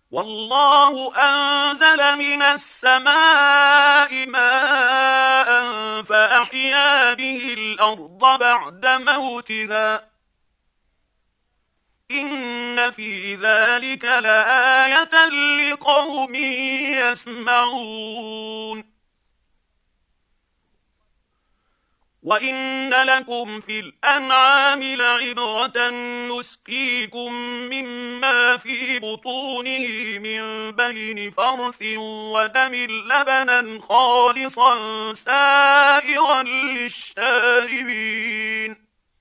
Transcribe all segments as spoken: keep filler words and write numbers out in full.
والله أنزل من السماء ماء فأحيا به الأرض بعد موتها إن في ذلك لآية لقوم يسمعون وإن لكم في الأنعام لعبرة نسقيكم مما في بطونه من بين فرث ودم لبنا خالصا سائغا للشاربين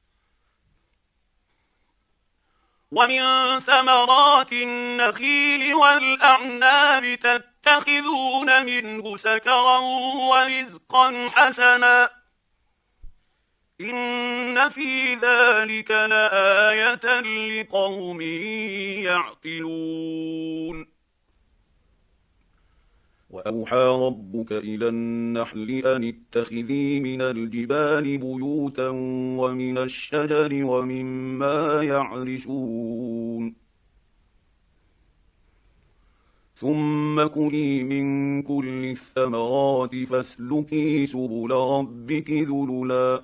ومن ثمرات النخيل والأعناب تتخذون منه سكرا ورزقا حسنا إن في ذلك لآية لقوم يعقلون وأوحى ربك إلى النحل أن اتخذي من الجبال بيوتا ومن الشجر ومما يعرشون ثم كلي من كل الثمرات فاسلكي سبل ربك ذللا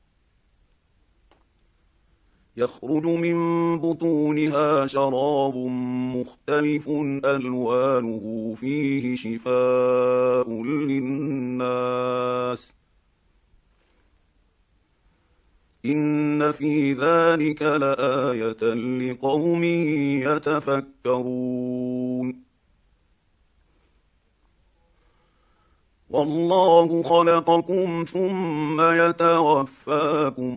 يخرج من بطونها شراب مختلف ألوانه فيه شفاء للناس إن في ذلك لآية لقوم يتفكرون والله خلقكم ثم يتوفاكم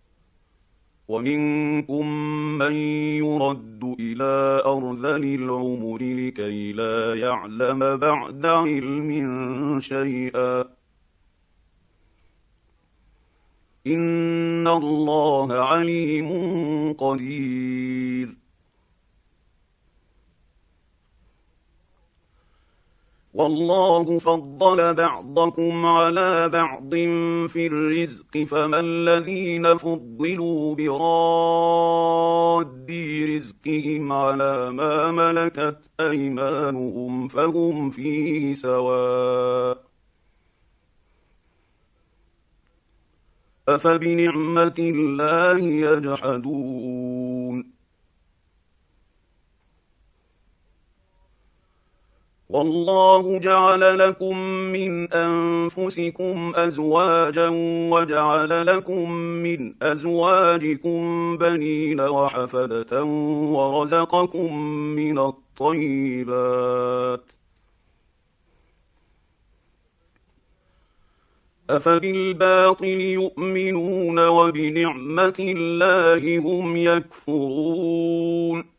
ومنكم من يرد إلى أرذل العمر لكي لا يعلم بعد علم شيئا إن الله عليم قدير والله فضل بعضكم على بعض في الرزق فما الذين فضلوا براد رزقهم على ما ملكت أيمانهم فهم فيه سواء أفبنعمة الله يجحدون والله جعل لكم من أنفسكم أزواجا وجعل لكم من أزواجكم بنين وحفدة ورزقكم من الطيبات أفبالباطل يؤمنون وبنعمة الله هم يكفرون